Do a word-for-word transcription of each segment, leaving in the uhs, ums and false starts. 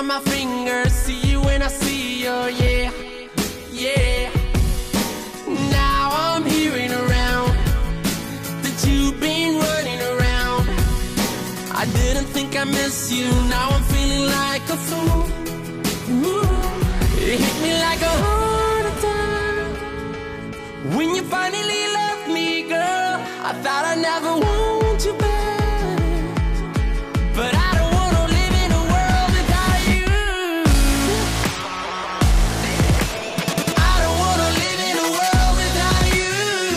on my finger, see you when I see you, yeah, yeah. Now I'm hearing around that you've been running around. I didn't think I miss you, now I'm feeling like a fool. Ooh, it hit me like a heart attack when you finally left me, girl. I thought I'd never want you back, but I don't wanna live in a world without you. I don't wanna live in a world without you.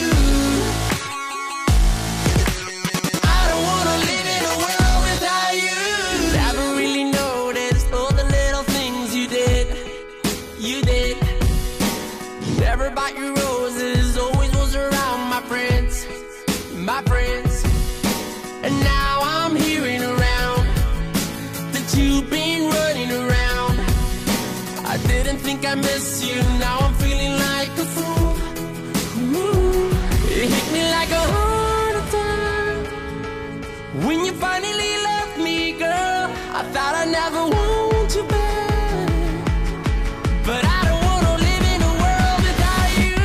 I don't wanna live in a world without you. Never really noticed all the little things you did, you did. Never bought you roses, always was around my friends, my friends. And now I'm hearing around that you've been running around. I didn't think I miss you, now I'm feeling like a fool. Ooh, it hit me like a heart attack when you finally left me, girl. I thought I'd never want you back, but I don't wanna live in a world without you.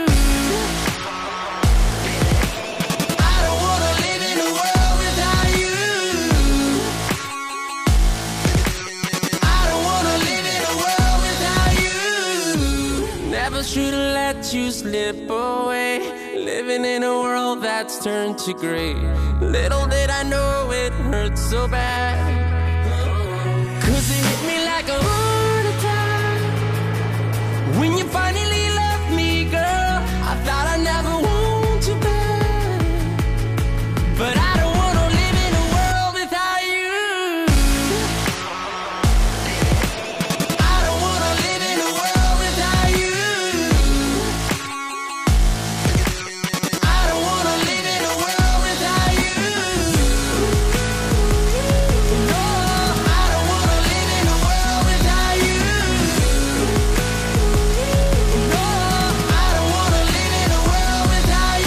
I don't wanna live in a world without you. I don't wanna live in a world without you. Never should've let you slip away, living in a world that's turned to gray. Little did I know it hurt so bad, 'cause it hit me like a heart attack when you finally left me, girl. I thought I'd never want you back, but I don't wanna live in a world without you. I don't wanna live in a world without you. I don't wanna live in a world without you. No, I don't wanna live in a world without you. No, I don't wanna live in a world without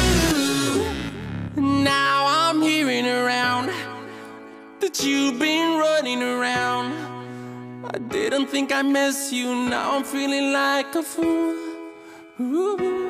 you. Now I'm hearing around that you've been running around. I didn't think I miss you, now I'm feeling like a fool. Ooh.